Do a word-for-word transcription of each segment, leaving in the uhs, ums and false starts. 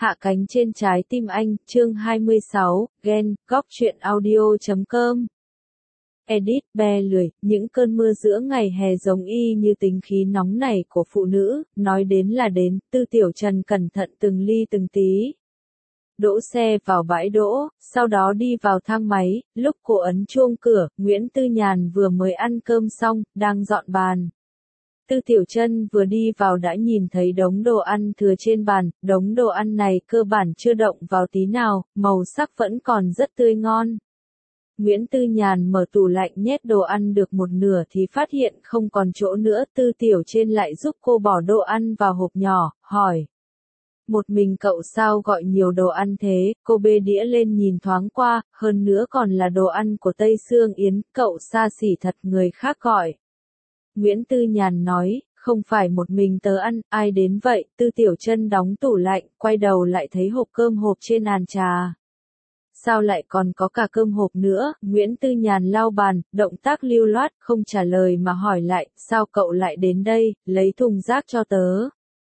Hạ cánh trên trái tim anh, chương hai mươi sáu, Gen, góc truyện audio chấm com. Edit, be lười, những cơn mưa giữa ngày hè giống y như tính khí nóng nảy của phụ nữ, nói đến là đến, Tư Tiểu Trần cẩn thận từng ly từng tí. Đỗ xe vào bãi đỗ, sau đó đi vào thang máy, lúc cô ấn chuông cửa, Nguyễn Tư Nhàn vừa mới ăn cơm xong, đang dọn bàn. Tư Tiểu Trân vừa đi vào đã nhìn thấy đống đồ ăn thừa trên bàn, đống đồ ăn này cơ bản chưa động vào tí nào, màu sắc vẫn còn rất tươi ngon. Nguyễn Tư Nhàn mở tủ lạnh nhét đồ ăn được một nửa thì phát hiện không còn chỗ nữa, Tư Tiểu Trân lại giúp cô bỏ đồ ăn vào hộp nhỏ, hỏi. Một mình cậu sao gọi nhiều đồ ăn thế, cô bê đĩa lên nhìn thoáng qua, hơn nữa còn là đồ ăn của Tây Sương Yến, cậu xa xỉ thật, người khác gọi. Nguyễn Tư Nhàn nói, không phải một mình tớ ăn, ai đến vậy, Tư Tiểu Trân đóng tủ lạnh, quay đầu lại thấy hộp cơm hộp trên bàn trà. Sao lại còn có cả cơm hộp nữa, Nguyễn Tư Nhàn lau bàn, động tác lưu loát, không trả lời mà hỏi lại, sao cậu lại đến đây, lấy thùng rác cho tớ.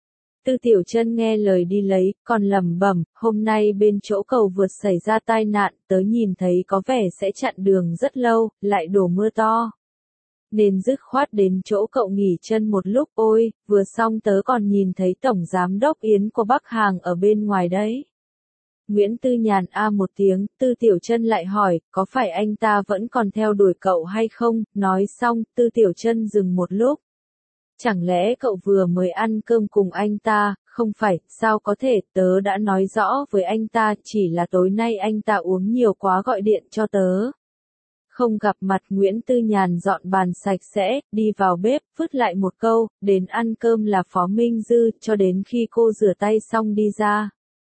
Tư Tiểu Trân nghe lời đi lấy, còn lẩm bẩm, hôm nay bên chỗ cầu vượt xảy ra tai nạn, tớ nhìn thấy có vẻ sẽ chặn đường rất lâu, lại đổ mưa to. Nên dứt khoát đến chỗ cậu nghỉ chân một lúc, ôi, vừa xong tớ còn nhìn thấy Tổng Giám đốc Yến của Bắc Hàng ở bên ngoài đấy. Nguyễn Tư Nhàn a một tiếng, Tư Tiểu Trân lại hỏi, có phải anh ta vẫn còn theo đuổi cậu hay không, nói xong, Tư Tiểu Trân dừng một lúc. Chẳng lẽ cậu vừa mới ăn cơm cùng anh ta, không phải, sao có thể, tớ đã nói rõ với anh ta, chỉ là tối nay anh ta uống nhiều quá gọi điện cho tớ. Không gặp mặt, Nguyễn Tư Nhàn dọn bàn sạch sẽ, đi vào bếp, vứt lại một câu, đến ăn cơm là Phó Minh Dư, cho đến khi cô rửa tay xong đi ra.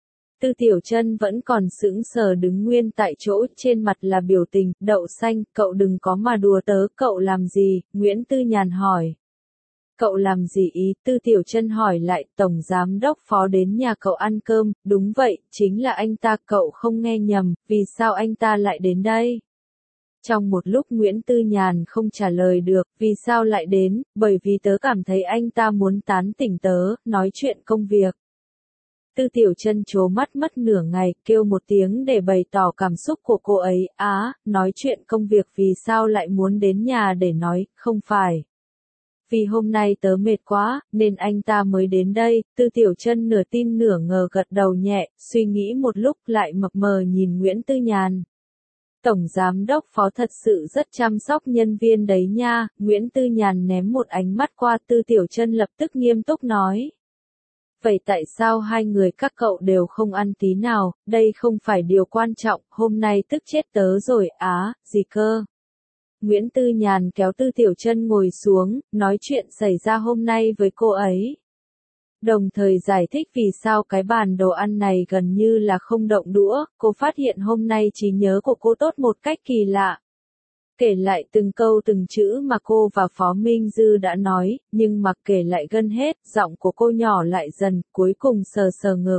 Tư Tiểu Trân vẫn còn sững sờ đứng nguyên tại chỗ, trên mặt là biểu tình, đậu xanh, cậu đừng có mà đùa tớ, cậu làm gì, Nguyễn Tư Nhàn hỏi. Cậu làm gì ý, Tư Tiểu Trân hỏi lại, Tổng Giám đốc Phó đến nhà cậu ăn cơm, đúng vậy, chính là anh ta, cậu không nghe nhầm, vì sao anh ta lại đến đây? Trong một lúc Nguyễn Tư Nhàn không trả lời được, vì sao lại đến, bởi vì tớ cảm thấy anh ta muốn tán tỉnh tớ, nói chuyện công việc. Tư Tiểu Trân trố mắt mất nửa ngày, kêu một tiếng để bày tỏ cảm xúc của cô ấy, á, nói chuyện công việc vì sao lại muốn đến nhà để nói, không phải. Vì hôm nay tớ mệt quá, nên anh ta mới đến đây, Tư Tiểu Trân nửa tin nửa ngờ gật đầu nhẹ, suy nghĩ một lúc lại mập mờ nhìn Nguyễn Tư Nhàn. Tổng Giám đốc Phó thật sự rất chăm sóc nhân viên đấy nha, Nguyễn Tư Nhàn ném một ánh mắt qua, Tư Tiểu Trân lập tức nghiêm túc nói. Vậy tại sao hai người các cậu đều không ăn tí nào, đây không phải điều quan trọng, hôm nay tức chết tớ rồi, á, gì cơ? Nguyễn Tư Nhàn kéo Tư Tiểu Trân ngồi xuống, nói chuyện xảy ra hôm nay với cô ấy. Đồng thời giải thích vì sao cái bàn đồ ăn này gần như là không động đũa, cô phát hiện hôm nay trí nhớ của cô tốt một cách kỳ lạ. Kể lại từng câu từng chữ mà cô và Phó Minh Dư đã nói, nhưng mặc kể lại gần hết, giọng của cô nhỏ lại dần, cuối cùng sờ sờ ngực.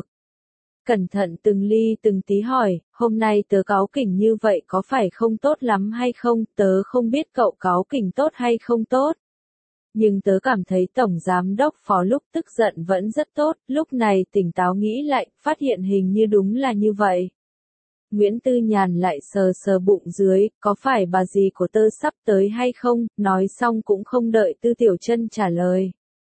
Cẩn thận từng ly từng tí hỏi, hôm nay tớ cáu kỉnh như vậy có phải không tốt lắm hay không, tớ không biết cậu cáu kỉnh tốt hay không tốt. Nhưng tớ cảm thấy Tổng Giám đốc Phó lúc tức giận vẫn rất tốt, lúc này tỉnh táo nghĩ lại, phát hiện hình như đúng là như vậy. Nguyễn Tư Nhàn lại sờ sờ bụng dưới, có phải bà dì của tớ sắp tới hay không, nói xong cũng không đợi Tư Tiểu Trân trả lời.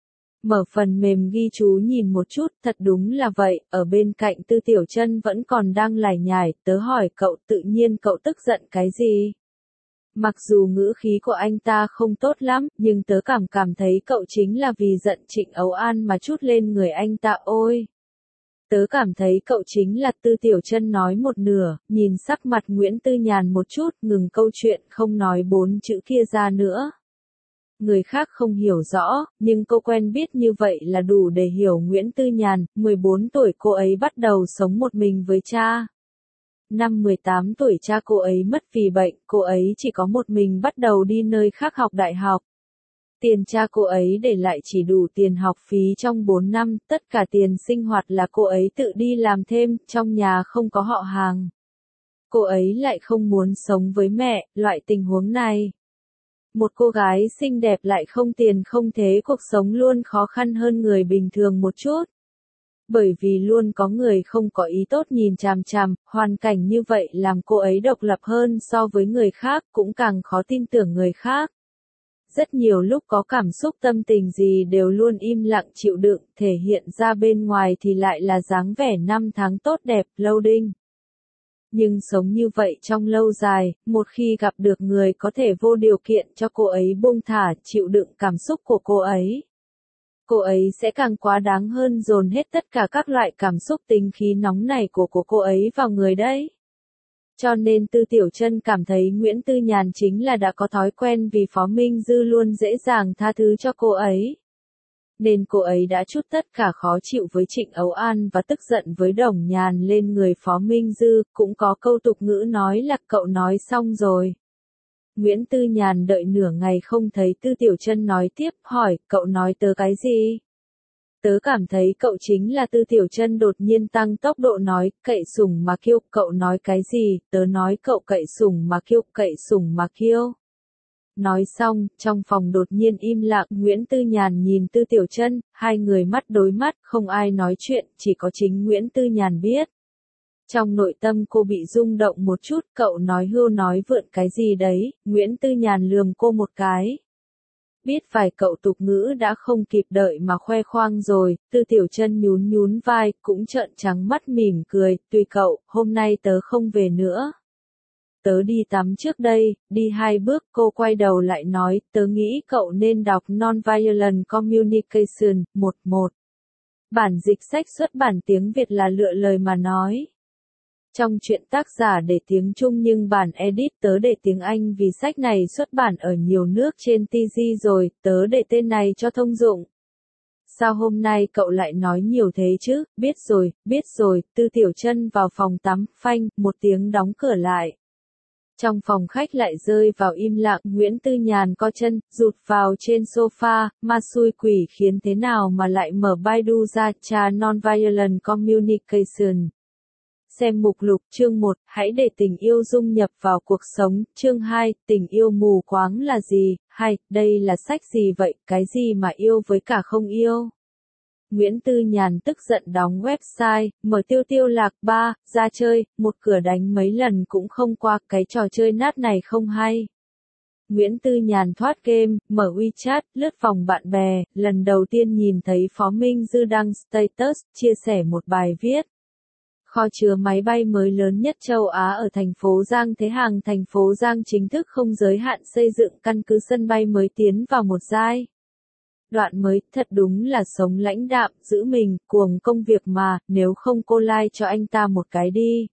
Mở phần mềm ghi chú nhìn một chút, thật đúng là vậy, ở bên cạnh Tư Tiểu Trân vẫn còn đang lải nhải, tớ hỏi cậu tự nhiên cậu tức giận cái gì? Mặc dù ngữ khí của anh ta không tốt lắm, nhưng tớ cảm cảm thấy cậu chính là vì giận Trịnh Ấu An mà trút lên người anh ta, ôi. Tớ cảm thấy cậu chính là, Tư Tiểu Trân nói một nửa, nhìn sắc mặt Nguyễn Tư Nhàn một chút, ngừng câu chuyện, không nói bốn chữ kia ra nữa. Người khác không hiểu rõ, nhưng cô quen biết như vậy là đủ để hiểu Nguyễn Tư Nhàn, mười bốn tuổi cô ấy bắt đầu sống một mình với cha. Năm mười tám tuổi cha cô ấy mất vì bệnh, cô ấy chỉ có một mình bắt đầu đi nơi khác học đại học. Tiền cha cô ấy để lại chỉ đủ tiền học phí trong bốn năm, tất cả tiền sinh hoạt là cô ấy tự đi làm thêm, trong nhà không có họ hàng. Cô ấy lại không muốn sống với mẹ, loại tình huống này. Một cô gái xinh đẹp lại không tiền không thế, cuộc sống luôn khó khăn hơn người bình thường một chút. Bởi vì luôn có người không có ý tốt nhìn chằm chằm, hoàn cảnh như vậy làm cô ấy độc lập hơn so với người khác, cũng càng khó tin tưởng người khác. Rất nhiều lúc có cảm xúc tâm tình gì đều luôn im lặng chịu đựng, thể hiện ra bên ngoài thì lại là dáng vẻ năm tháng tốt đẹp, loading. Nhưng sống như vậy trong lâu dài, một khi gặp được người có thể vô điều kiện cho cô ấy buông thả, chịu đựng cảm xúc của cô ấy, cô ấy sẽ càng quá đáng hơn dồn hết tất cả các loại cảm xúc tính khí nóng này của của cô ấy vào người đấy. Cho nên Tư Tiểu Chân cảm thấy Nguyễn Tư Nhàn chính là đã có thói quen vì Phó Minh Dư luôn dễ dàng tha thứ cho cô ấy. Nên cô ấy đã trút tất cả khó chịu với Trịnh Ấu An và tức giận với Đồng Nhàn lên người Phó Minh Dư, cũng có câu tục ngữ nói là cậu nói xong rồi. Nguyễn Tư Nhàn đợi nửa ngày không thấy Tư Tiểu Chân nói tiếp, hỏi, cậu nói tớ cái gì? Tớ cảm thấy cậu chính là Tư Tiểu Chân đột nhiên tăng tốc độ nói, cậy sủng mà kêu, cậu nói cái gì? Tớ nói cậu cậy sủng mà kêu, cậy sủng mà kêu. Nói xong, trong phòng đột nhiên im lặng, Nguyễn Tư Nhàn nhìn Tư Tiểu Chân, hai người mắt đối mắt, không ai nói chuyện, chỉ có chính Nguyễn Tư Nhàn biết. Trong nội tâm cô bị rung động một chút, cậu nói hưu nói vượn cái gì đấy, Nguyễn Tư Nhàn lườm cô một cái. Biết vài cậu tục ngữ đã không kịp đợi mà khoe khoang rồi, Tư Tiểu Chân nhún nhún vai, cũng trợn trắng mắt mỉm cười, tùy cậu, hôm nay tớ không về nữa. Tớ đi tắm trước đây, đi hai bước, cô quay đầu lại nói, tớ nghĩ cậu nên đọc Nonviolent Communication, một một. Bản dịch sách xuất bản tiếng Việt là lựa lời mà nói. Trong truyện tác giả để tiếng Trung nhưng bản edit tớ để tiếng Anh vì sách này xuất bản ở nhiều nước trên ti gi rồi, tớ để tên này cho thông dụng. Sao hôm nay cậu lại nói nhiều thế chứ, biết rồi, biết rồi, Tư Tiểu Chân vào phòng tắm, phanh, một tiếng đóng cửa lại. Trong phòng khách lại rơi vào im lặng, Nguyễn Tư Nhàn co chân, rụt vào trên sofa, ma xui quỷ khiến thế nào mà lại mở Baidu ra, tra Nonviolent Communication. Xem mục lục, chương một, hãy để tình yêu dung nhập vào cuộc sống, chương hai, tình yêu mù quáng là gì, hai, đây là sách gì vậy, cái gì mà yêu với cả không yêu. Nguyễn Tư Nhàn tức giận đóng website, mở tiêu tiêu lạc ba, ra chơi, một cửa đánh mấy lần cũng không qua, cái trò chơi nát này không hay. Nguyễn Tư Nhàn thoát game, mở WeChat, lướt vòng bạn bè, lần đầu tiên nhìn thấy Phó Minh Dư đăng status, chia sẻ một bài viết. Kho chứa máy bay mới lớn nhất châu Á ở thành phố Giang Thế Hàng. Thành phố Giang chính thức không giới hạn xây dựng căn cứ sân bay mới tiến vào một giai đoạn mới, thật đúng là sống lãnh đạm, giữ mình, cuồng công việc mà, nếu không cô like cho anh ta một cái đi.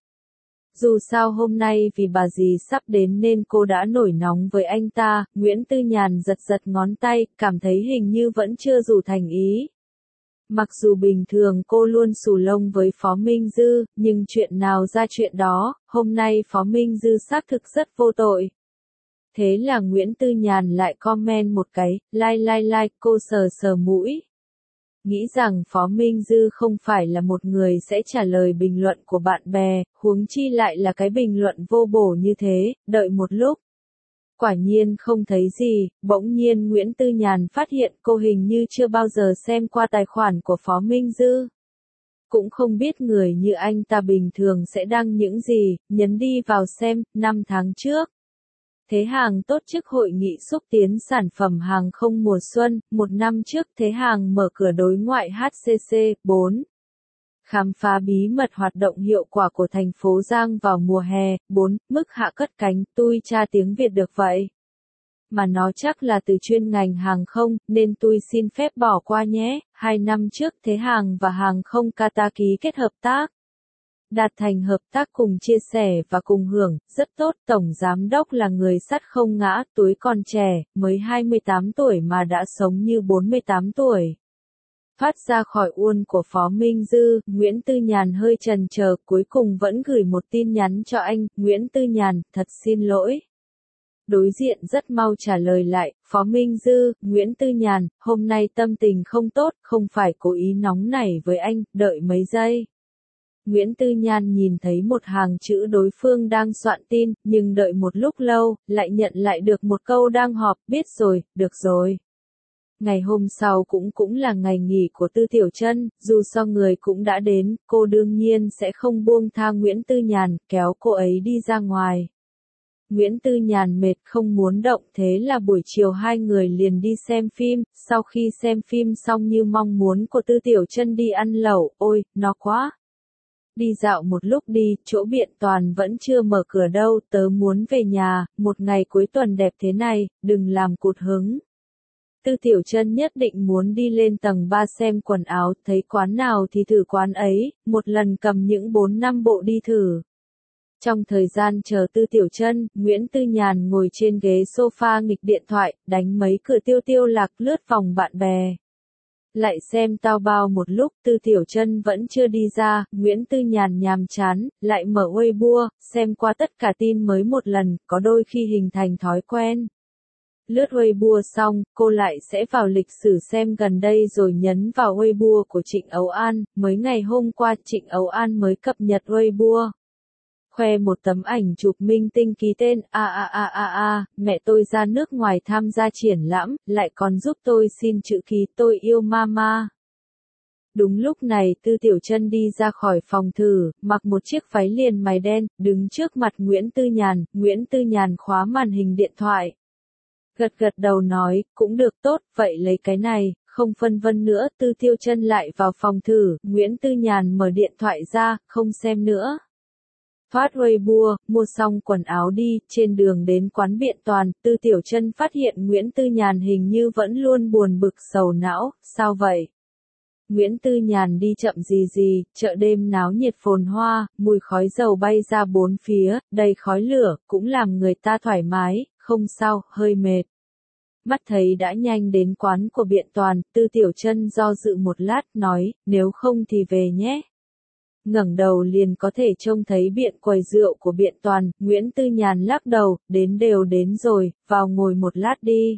Dù sao hôm nay vì bà dì sắp đến nên cô đã nổi nóng với anh ta, Nguyễn Tư Nhàn giật giật ngón tay, cảm thấy hình như vẫn chưa dù thành ý. Mặc dù bình thường cô luôn xù lông với Phó Minh Dư, nhưng chuyện nào ra chuyện đó, hôm nay Phó Minh Dư xác thực rất vô tội. Thế là Nguyễn Tư Nhàn lại comment một cái, like like like, cô sờ sờ mũi. Nghĩ rằng Phó Minh Dư không phải là một người sẽ trả lời bình luận của bạn bè, huống chi lại là cái bình luận vô bổ như thế, đợi một lúc. Quả nhiên không thấy gì, bỗng nhiên Nguyễn Tư Nhàn phát hiện cô hình như chưa bao giờ xem qua tài khoản của Phó Minh Dư. Cũng không biết người như anh ta bình thường sẽ đăng những gì, nhấn đi vào xem, năm tháng trước. Thế Hàng tổ chức hội nghị xúc tiến sản phẩm hàng không mùa xuân, một năm trước Thế Hàng mở cửa đối ngoại hát xê xê, bốn. Khám phá bí mật hoạt động hiệu quả của thành phố Giang vào mùa hè, bốn. Mức hạ cất cánh, tui tra tiếng Việt được vậy. Mà nó chắc là từ chuyên ngành hàng không, nên tui xin phép bỏ qua nhé. Hai năm trước Thế Hàng và hàng không Qatar ký kết hợp tác. Đạt thành hợp tác cùng chia sẻ và cùng hưởng, rất tốt. Tổng giám đốc là người sắt không ngã, túi còn trẻ, mới hai mươi tám tuổi mà đã sống như bốn mươi tám tuổi. Thoát ra khỏi uôn của Phó Minh Dư, Nguyễn Tư Nhàn hơi chần chờ, cuối cùng vẫn gửi một tin nhắn cho anh, Nguyễn Tư Nhàn, thật xin lỗi. Đối diện rất mau trả lời lại, Phó Minh Dư, Nguyễn Tư Nhàn, hôm nay tâm tình không tốt, không phải cố ý nóng nảy với anh, đợi mấy giây. Nguyễn Tư Nhàn nhìn thấy một hàng chữ đối phương đang soạn tin, nhưng đợi một lúc lâu, lại nhận lại được một câu đang họp, biết rồi, được rồi. Ngày hôm sau cũng cũng là ngày nghỉ của Tư Tiểu Chân, dù sao người cũng đã đến, cô đương nhiên sẽ không buông tha Nguyễn Tư Nhàn, kéo cô ấy đi ra ngoài. Nguyễn Tư Nhàn mệt không muốn động, thế là buổi chiều hai người liền đi xem phim, sau khi xem phim xong như mong muốn của Tư Tiểu Chân đi ăn lẩu, ôi, nó quá. Đi dạo một lúc đi, chỗ Biện Toàn vẫn chưa mở cửa đâu, tớ muốn về nhà, một ngày cuối tuần đẹp thế này, đừng làm cụt hứng. Tư Tiểu Chân nhất định muốn đi lên tầng ba xem quần áo, thấy quán nào thì thử quán ấy, một lần cầm những bốn năm bộ đi thử. Trong thời gian chờ Tư Tiểu Chân, Nguyễn Tư Nhàn ngồi trên ghế sofa nghịch điện thoại, đánh mấy cửa tiêu tiêu lạc lướt vòng bạn bè. Lại xem tao bao một lúc, Tư Tiểu Chân vẫn chưa đi ra, Nguyễn Tư Nhàn nhàm chán, lại mở Weibo, xem qua tất cả tin mới một lần, có đôi khi hình thành thói quen. Lướt Weibo xong, cô lại sẽ vào lịch sử xem gần đây rồi nhấn vào Weibo của Trịnh Ấu An, mới ngày hôm qua Trịnh Ấu An mới cập nhật Weibo. Khoe một tấm ảnh chụp minh tinh ký tên, a a a a a, mẹ tôi ra nước ngoài tham gia triển lãm, lại còn giúp tôi xin chữ ký tôi yêu mama. Đúng lúc này Tư Tiểu Chân đi ra khỏi phòng thử, mặc một chiếc váy liền mày đen, đứng trước mặt Nguyễn Tư Nhàn, Nguyễn Tư Nhàn khóa màn hình điện thoại. Gật gật đầu nói, cũng được tốt, vậy lấy cái này, không phân vân nữa, Tư Tiểu Chân lại vào phòng thử, Nguyễn Tư Nhàn mở điện thoại ra, không xem nữa. Phát Weibo, mua xong quần áo đi, trên đường đến quán Biện Toàn, Tư Tiểu Chân phát hiện Nguyễn Tư Nhàn hình như vẫn luôn buồn bực sầu não, sao vậy? Nguyễn Tư Nhàn đi chậm gì gì, chợ đêm náo nhiệt phồn hoa, mùi khói dầu bay ra bốn phía, đầy khói lửa, cũng làm người ta thoải mái, không sao, hơi mệt. Mắt thấy đã nhanh đến quán của Biện Toàn, Tư Tiểu Chân do dự một lát, nói, nếu không thì về nhé. Ngẩng đầu liền có thể trông thấy biện quầy rượu của Biện Toàn, Nguyễn Tư Nhàn lắc đầu, đến đều đến rồi, vào ngồi một lát đi.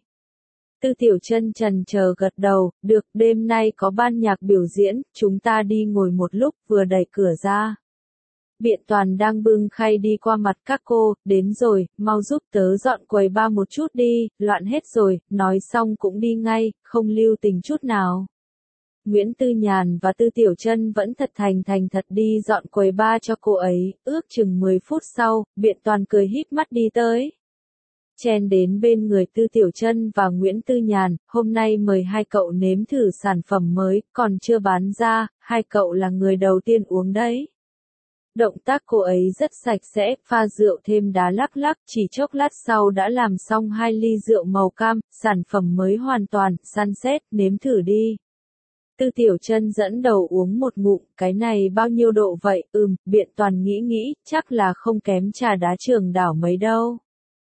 Tư Tiểu Chân chần chờ gật đầu, được, đêm nay có ban nhạc biểu diễn, chúng ta đi ngồi một lúc, vừa đẩy cửa ra. Biện Toàn đang bưng khay đi qua mặt các cô, đến rồi, mau giúp tớ dọn quầy ba một chút đi, loạn hết rồi, nói xong cũng đi ngay, không lưu tình chút nào. Nguyễn Tư Nhàn và Tư Tiểu Chân vẫn thật thành thành thật đi dọn quầy ba cho cô ấy, ước chừng mười phút sau, Biện Toàn cười híp mắt đi tới. Chen đến bên người Tư Tiểu Chân và Nguyễn Tư Nhàn, hôm nay mời hai cậu nếm thử sản phẩm mới, còn chưa bán ra, hai cậu là người đầu tiên uống đấy. Động tác cô ấy rất sạch sẽ, pha rượu thêm đá lắc lắc, chỉ chốc lát sau đã làm xong hai ly rượu màu cam, sản phẩm mới hoàn toàn, Sunset, nếm thử đi. Tư Tiểu Chân dẫn đầu uống một ngụm, cái này bao nhiêu độ vậy, ừm, Biện Toàn nghĩ nghĩ, chắc là không kém trà đá Trường Đảo mấy đâu.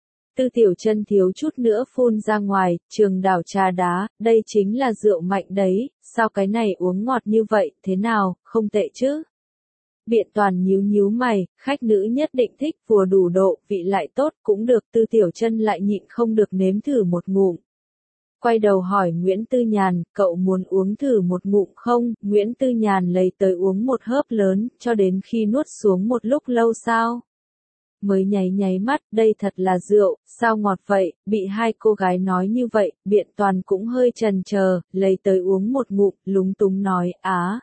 Tư Tiểu Chân thiếu chút nữa phun ra ngoài, Trường Đảo trà đá, đây chính là rượu mạnh đấy, sao cái này uống ngọt như vậy, thế nào, không tệ chứ. Biện Toàn nhíu nhíu mày, khách nữ nhất định thích, vừa đủ độ, vị lại tốt, cũng được, Tư Tiểu Chân lại nhịn không được nếm thử một ngụm. Quay đầu hỏi Nguyễn Tư Nhàn, cậu muốn uống thử một ngụm không? Nguyễn Tư Nhàn lấy tới uống một hớp lớn, cho đến khi nuốt xuống một lúc lâu sao? Mới nháy nháy mắt, đây thật là rượu, sao ngọt vậy? Bị hai cô gái nói như vậy, Biện Toàn cũng hơi chần chờ, lấy tới uống một ngụm, lúng túng nói, á.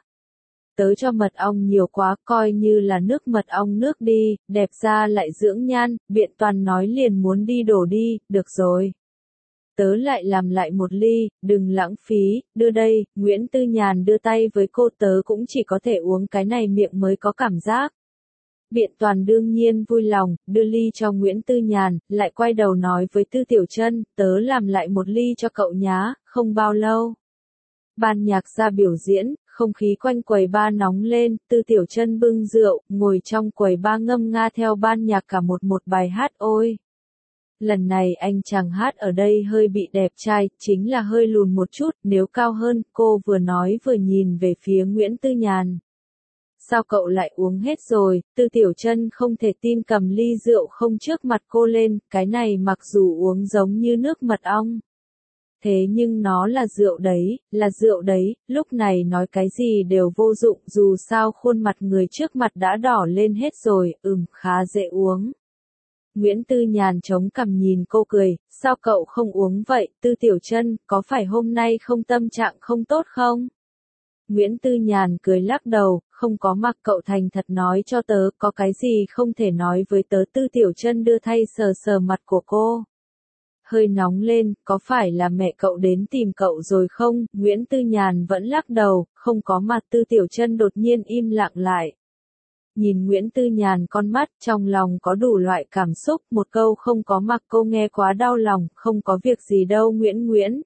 Tớ cho mật ong nhiều quá, coi như là nước mật ong nước đi, đẹp ra lại dưỡng nhan, Biện Toàn nói liền muốn đi đổ đi, được rồi. Tớ lại làm lại một ly, đừng lãng phí, đưa đây, Nguyễn Tư Nhàn đưa tay với cô, tớ cũng chỉ có thể uống cái này miệng mới có cảm giác. Biện Toàn đương nhiên vui lòng, đưa ly cho Nguyễn Tư Nhàn, lại quay đầu nói với Tư Tiểu Chân, tớ làm lại một ly cho cậu nhá, không bao lâu. Ban nhạc ra biểu diễn, không khí quanh quầy ba nóng lên, Tư Tiểu Chân bưng rượu, ngồi trong quầy ba ngâm nga theo ban nhạc cả một một bài hát ôi. Lần này anh chàng hát ở đây hơi bị đẹp trai, chính là hơi lùn một chút, nếu cao hơn, cô vừa nói vừa nhìn về phía Nguyễn Tư Nhàn. Sao cậu lại uống hết rồi? Tư Tiểu Chân không thể tin cầm ly rượu không trước mặt cô lên, cái này mặc dù uống giống như nước mật ong. Thế nhưng nó là rượu đấy, là rượu đấy, lúc này nói cái gì đều vô dụng, dù sao khuôn mặt người trước mặt đã đỏ lên hết rồi, ừm, khá dễ uống. Nguyễn Tư Nhàn chống cằm nhìn cô cười, sao cậu không uống vậy, Tư Tiểu Chân, có phải hôm nay không tâm trạng không tốt không? Nguyễn Tư Nhàn cười lắc đầu, không có mặc cậu thành thật nói cho tớ, có cái gì không thể nói với tớ. Tư Tiểu Chân đưa thay sờ sờ mặt của cô. Hơi nóng lên, có phải là mẹ cậu đến tìm cậu rồi không? Nguyễn Tư Nhàn vẫn lắc đầu, không có mặt. Tư Tiểu Chân đột nhiên im lặng lại. Nhìn Nguyễn Tư Nhàn con mắt, trong lòng có đủ loại cảm xúc, một câu không có mặc cô nghe quá đau lòng, không có việc gì đâu Nguyễn Nguyễn.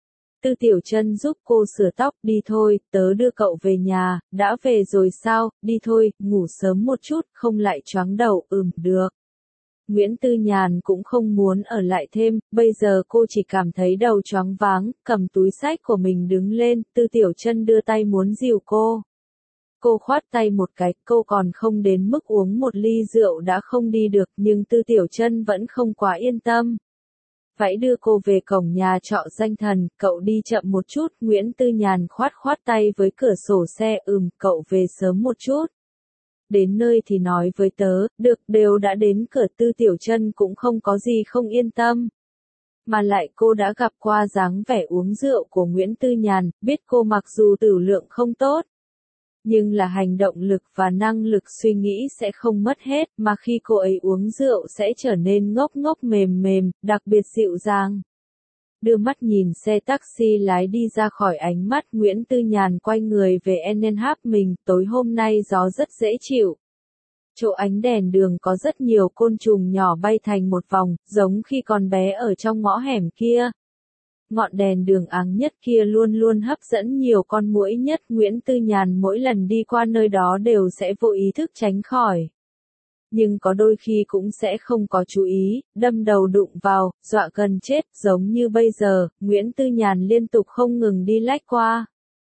Tư Tiểu Chân giúp cô sửa tóc, đi thôi, tớ đưa cậu về nhà. Đã về rồi sao, đi thôi, ngủ sớm một chút, không lại choáng đầu. Ừm, được. Nguyễn Tư Nhàn cũng không muốn ở lại thêm, bây giờ cô chỉ cảm thấy đầu choáng váng, cầm túi xách của mình đứng lên. Tư Tiểu Chân đưa tay muốn dìu cô. Cô khoát tay một cái, cô còn không đến mức uống một ly rượu đã không đi được, nhưng Tư Tiểu Chân vẫn không quá yên tâm. Phải đưa cô về cổng nhà trọ danh thần, cậu đi chậm một chút. Nguyễn Tư Nhàn khoát khoát tay với cửa sổ xe, ừm, cậu về sớm một chút. Đến nơi thì nói với tớ, được, đều đã đến cửa. Tư Tiểu Chân cũng không có gì không yên tâm. Mà lại cô đã gặp qua dáng vẻ uống rượu của Nguyễn Tư Nhàn, biết cô mặc dù tửu lượng không tốt, nhưng là hành động lực và năng lực suy nghĩ sẽ không mất hết, mà khi cô ấy uống rượu sẽ trở nên ngốc ngốc mềm mềm, đặc biệt dịu dàng. Đưa mắt nhìn xe taxi lái đi ra khỏi ánh mắt Nguyễn Tư Nhàn, quay người về en en hát mình, tối hôm nay gió rất dễ chịu. Chỗ ánh đèn đường có rất nhiều côn trùng nhỏ bay thành một vòng, giống khi còn bé ở trong ngõ hẻm kia. Ngọn đèn đường áng nhất kia luôn luôn hấp dẫn nhiều con muỗi nhất. Nguyễn Tư Nhàn mỗi lần đi qua nơi đó đều sẽ vô ý thức tránh khỏi. Nhưng có đôi khi cũng sẽ không có chú ý, đâm đầu đụng vào, dọa gần chết, giống như bây giờ. Nguyễn Tư Nhàn liên tục không ngừng đi lách qua.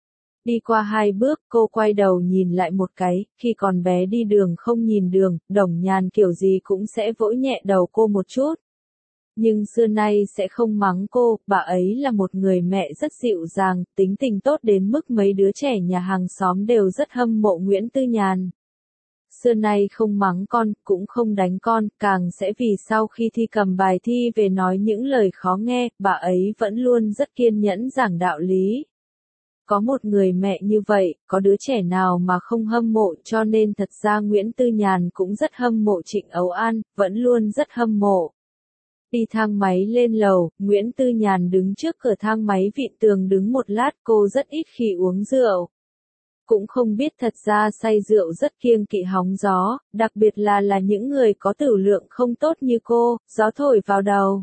Đi qua hai bước, cô quay đầu nhìn lại một cái, khi còn bé đi đường không nhìn đường, Đồng Nhàn kiểu gì cũng sẽ vỗ nhẹ đầu cô một chút. Nhưng xưa nay sẽ không mắng cô, bà ấy là một người mẹ rất dịu dàng, tính tình tốt đến mức mấy đứa trẻ nhà hàng xóm đều rất hâm mộ Nguyễn Tư Nhàn. Xưa nay không mắng con, cũng không đánh con, càng sẽ vì sau khi thi cầm bài thi về nói những lời khó nghe, bà ấy vẫn luôn rất kiên nhẫn giảng đạo lý. Có một người mẹ như vậy, có đứa trẻ nào mà không hâm mộ, cho nên thật ra Nguyễn Tư Nhàn cũng rất hâm mộ Trịnh Ấu An, vẫn luôn rất hâm mộ. Đi thang máy lên lầu, Nguyễn Tư Nhàn đứng trước cửa thang máy vịn tường đứng một lát, cô rất ít khi uống rượu. Cũng không biết thật ra say rượu rất kiêng kỵ hóng gió, đặc biệt là là những người có tửu lượng không tốt như cô, gió thổi vào đầu.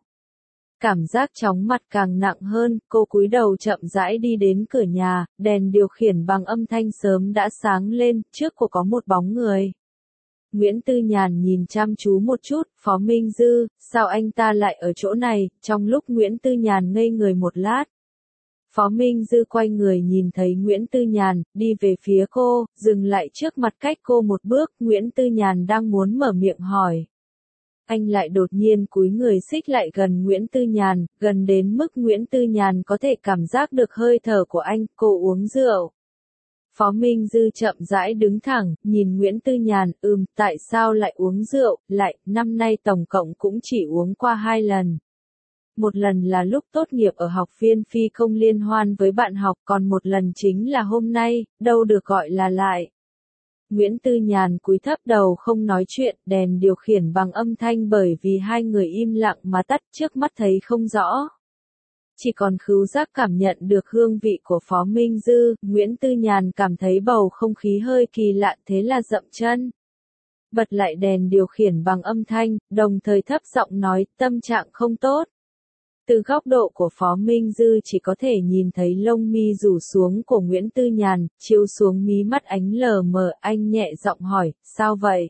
Cảm giác chóng mặt càng nặng hơn, cô cúi đầu chậm rãi đi đến cửa nhà, đèn điều khiển bằng âm thanh sớm đã sáng lên, trước cô có một bóng người. Nguyễn Tư Nhàn nhìn chăm chú một chút, Phó Minh Dư, sao anh ta lại ở chỗ này? Trong lúc Nguyễn Tư Nhàn ngây người một lát, Phó Minh Dư quay người nhìn thấy Nguyễn Tư Nhàn, đi về phía cô, dừng lại trước mặt cách cô một bước. Nguyễn Tư Nhàn đang muốn mở miệng hỏi. Anh lại đột nhiên cúi người xích lại gần Nguyễn Tư Nhàn, gần đến mức Nguyễn Tư Nhàn có thể cảm giác được hơi thở của anh. Cô uống rượu. Phó Minh Dư chậm rãi đứng thẳng, nhìn Nguyễn Tư Nhàn, ừm, tại sao lại uống rượu, lại, năm nay tổng cộng cũng chỉ uống qua hai lần. Một lần là lúc tốt nghiệp ở học viên phi công liên hoan với bạn học, còn một lần chính là hôm nay, đâu được gọi là lại. Nguyễn Tư Nhàn cúi thấp đầu không nói chuyện, đèn điều khiển bằng âm thanh bởi vì hai người im lặng mà tắt, trước mắt thấy không rõ. Chỉ còn khứu giác cảm nhận được hương vị của Phó Minh Dư, Nguyễn Tư Nhàn cảm thấy bầu không khí hơi kỳ lạ, thế là dậm chân. Bật lại đèn điều khiển bằng âm thanh, đồng thời thấp giọng nói, tâm trạng không tốt. Từ góc độ của Phó Minh Dư chỉ có thể nhìn thấy lông mi rủ xuống của Nguyễn Tư Nhàn, chiếu xuống mí mắt ánh lờ mờ, anh nhẹ giọng hỏi, sao vậy?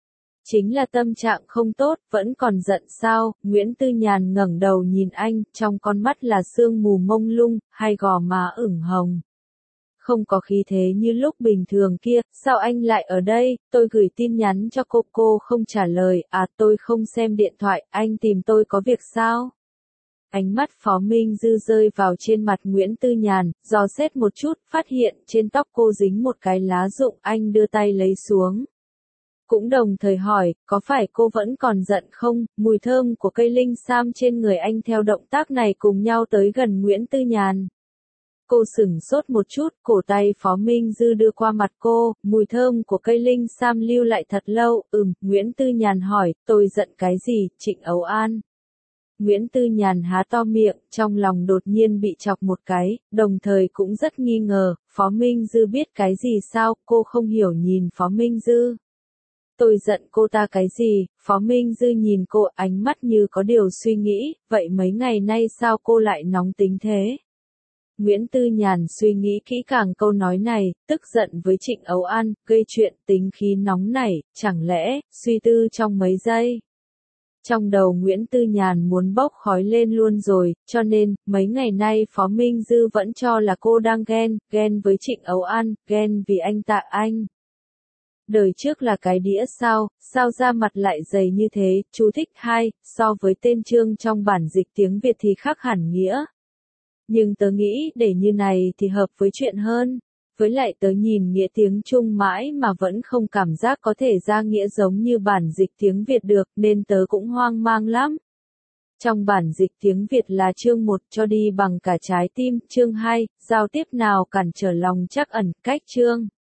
Chính là tâm trạng không tốt, vẫn còn giận sao? Nguyễn Tư Nhàn ngẩng đầu nhìn anh, trong con mắt là sương mù mông lung, hai gò má ửng hồng. Không có khí thế như lúc bình thường kia, sao anh lại ở đây? Tôi gửi tin nhắn cho cô, cô không trả lời, à tôi không xem điện thoại, anh tìm tôi có việc sao? Ánh mắt Phó Minh Dư rơi vào trên mặt Nguyễn Tư Nhàn, dò xét một chút, phát hiện trên tóc cô dính một cái lá rụng, anh đưa tay lấy xuống. Cũng đồng thời hỏi, có phải cô vẫn còn giận không? Mùi thơm của cây linh sam trên người anh theo động tác này cùng nhau tới gần Nguyễn Tư Nhàn. Cô sửng sốt một chút, cổ tay Phó Minh Dư đưa qua mặt cô, mùi thơm của cây linh sam lưu lại thật lâu, ừm, Nguyễn Tư Nhàn hỏi, tôi giận cái gì, Trịnh Âu An? Nguyễn Tư Nhàn há to miệng, trong lòng đột nhiên bị chọc một cái, đồng thời cũng rất nghi ngờ, Phó Minh Dư biết cái gì sao, cô không hiểu nhìn Phó Minh Dư. Tôi giận cô ta cái gì, Phó Minh Dư nhìn cô ánh mắt như có điều suy nghĩ, vậy mấy ngày nay sao cô lại nóng tính thế? Nguyễn Tư Nhàn suy nghĩ kỹ càng câu nói này, tức giận với Trịnh Âu An, gây chuyện tính khí nóng nảy, chẳng lẽ, suy tư trong mấy giây. Trong đầu Nguyễn Tư Nhàn muốn bốc khói lên luôn rồi, cho nên, mấy ngày nay Phó Minh Dư vẫn cho là cô đang ghen, ghen với Trịnh Âu An, ghen vì anh Tạ Anh. Đời trước là cái đĩa sao, sao da mặt lại dày như thế, chú thích hai, so với tên chương trong bản dịch tiếng Việt thì khác hẳn nghĩa. Nhưng tớ nghĩ để như này thì hợp với chuyện hơn. Với lại tớ nhìn nghĩa tiếng Trung mãi mà vẫn không cảm giác có thể ra nghĩa giống như bản dịch tiếng Việt được nên tớ cũng hoang mang lắm. Trong bản dịch tiếng Việt là chương một cho đi bằng cả trái tim, chương hai, giao tiếp nào cản trở lòng trắc ẩn, cách chương.